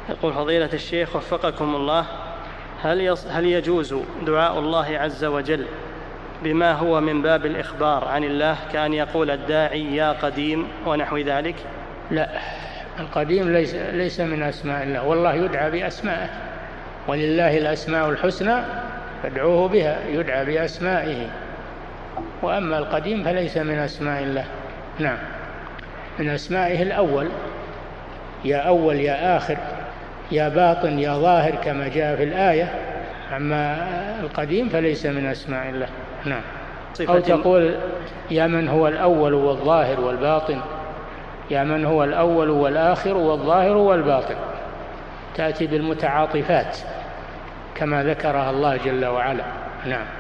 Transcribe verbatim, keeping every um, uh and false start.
يقول فضيلة الشيخ وفقكم الله، هل, يص... هل يجوز دعاء الله عز وجل بما هو من باب الإخبار عن الله كأن يقول الداعي يا قديم ونحو ذلك؟ لا، القديم ليس, ليس من أسماء الله، والله يدعى بأسمائه، ولله الأسماء الحسنى فادعوه بها، يدعى بأسمائه. وأما القديم فليس من أسماء الله. نعم، من أسمائه الأول، يا أول يا آخر يا باطن يا ظاهر كما جاء في الآية. أما القديم فليس من أسماء الله. نعم. أو تقول يا من هو الأول والظاهر والباطن، يا من هو الأول والآخر والظاهر والباطن، تأتي بالمتعاطفات كما ذكرها الله جل وعلا. نعم.